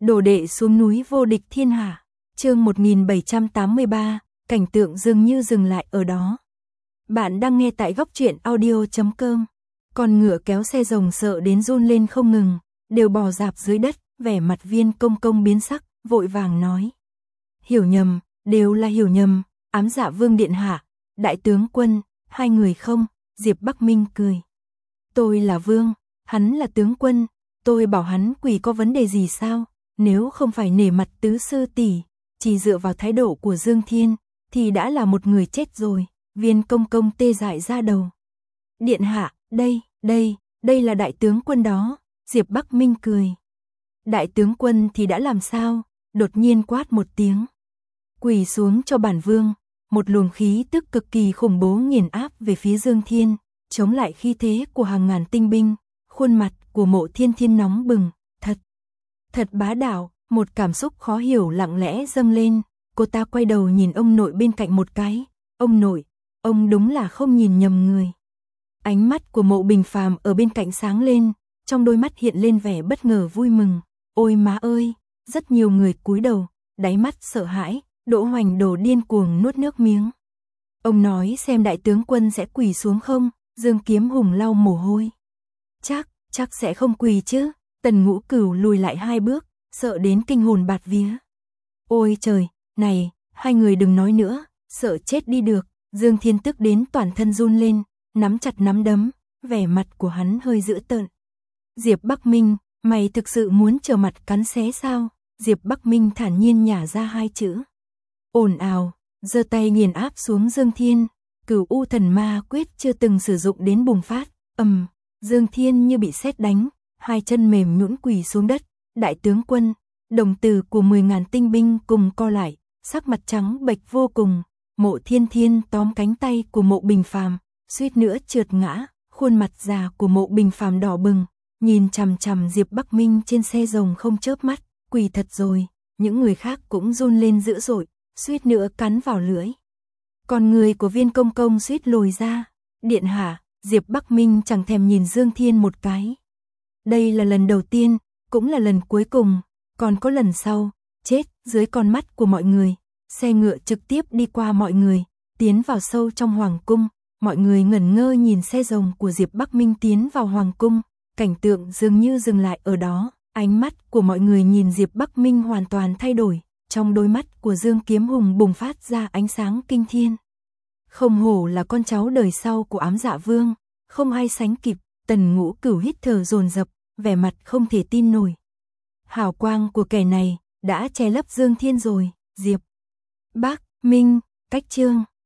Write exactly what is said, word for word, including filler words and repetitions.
Đồ đệ xuống núi vô địch thiên hạ. Chương một nghìn bảy trăm tám mươi ba, cảnh tượng dường như dừng lại ở đó. Bạn đang nghe tại góc truyện audio chấm com. Con ngựa kéo xe rồng sợ đến run lên không ngừng, đều bò rạp dưới đất, vẻ mặt Viên Công Công biến sắc, vội vàng nói: "Hiểu nhầm, đều là hiểu nhầm, Ám Dạ Vương điện hạ, đại tướng quân, hai người không?" Diệp Bắc Minh cười: "Tôi là vương, hắn là tướng quân, tôi bảo hắn quỳ có vấn đề gì sao? Nếu không phải nể mặt tứ sư tỷ, chỉ dựa vào thái độ của Dương Thiên, thì đã là một người chết rồi." Viên Công Công tê dại ra đầu. "Điện hạ, đây, đây, đây là đại tướng quân đó." Diệp Bắc Minh cười. "Đại tướng quân thì đã làm sao?" Đột nhiên quát một tiếng: "Quỳ xuống cho bản vương." Một luồng khí tức cực kỳ khủng bố nghiền áp về phía Dương Thiên, chống lại khí thế của hàng ngàn tinh binh. Khuôn mặt của Mộ Thiên Thiên nóng bừng, thật, thật bá đạo, một cảm xúc khó hiểu lặng lẽ dâng lên. Cô ta quay đầu nhìn ông nội bên cạnh một cái. "Ông nội, ông đúng là không nhìn nhầm người." Ánh mắt của Mộ Bình Phàm ở bên cạnh sáng lên, trong đôi mắt hiện lên vẻ bất ngờ vui mừng. "Ôi má ơi!" Rất nhiều người cúi đầu, đáy mắt sợ hãi. Đỗ Hoành Đồ điên cuồng nuốt nước miếng. "Ông nói xem đại tướng quân sẽ quỳ xuống không?" Dương Kiếm Hùng lau mồ hôi. Chắc, chắc sẽ không quỳ chứ." Tần Ngũ Cửu lùi lại hai bước, sợ đến kinh hồn bạt vía. "Ôi trời, này, hai người đừng nói nữa, sợ chết đi được." Dương Thiên tức đến toàn thân run lên, nắm chặt nắm đấm, vẻ mặt của hắn hơi dữ tợn. "Diệp Bắc Minh, mày thực sự muốn trở mặt cắn xé sao?" Diệp Bắc Minh thản nhiên nhả ra hai chữ. Ồn ào, giơ tay nghiền áp xuống Dương Thiên. Cửu U Thần Ma Quyết chưa từng sử dụng đến bùng phát, ầm, Dương Thiên như bị sét đánh, hai chân mềm nhũn quỳ xuống đất. "Đại tướng quân." Đồng tử của mười ngàn tinh binh cùng co lại, sắc mặt trắng bệch vô cùng. Mộ Thiên Thiên tóm cánh tay của Mộ Bình Phàm, suýt nữa trượt ngã. Khuôn mặt già của Mộ Bình Phàm đỏ bừng, nhìn chằm chằm Diệp Bắc Minh trên xe rồng không chớp mắt. "Quỳ thật rồi." Những người khác cũng run lên dữ dội, suýt nữa cắn vào lưỡi. Còn người của Viên Công Công suýt lồi ra. "Điện hạ." Diệp Bắc Minh chẳng thèm nhìn Dương Thiên một cái. "Đây là lần đầu tiên, cũng là lần cuối cùng, còn có lần sau." Chết dưới con mắt của mọi người. Xe ngựa trực tiếp đi qua mọi người, tiến vào sâu trong hoàng cung. Mọi người ngẩn ngơ nhìn xe rồng của Diệp Bắc Minh tiến vào hoàng cung. Cảnh tượng dường như dừng lại ở đó. Ánh mắt của mọi người nhìn Diệp Bắc Minh hoàn toàn thay đổi. Trong đôi mắt của Dương Kiếm Hùng bùng phát ra ánh sáng kinh thiên. Không hổ là con cháu đời sau của Ám Dạ Vương, không ai sánh kịp. Tần Ngũ Cửu hít thở dồn dập, vẻ mặt không thể tin nổi. Hào quang của kẻ này đã che lấp Dương Thiên rồi. Diệp Bắc Minh, cách chương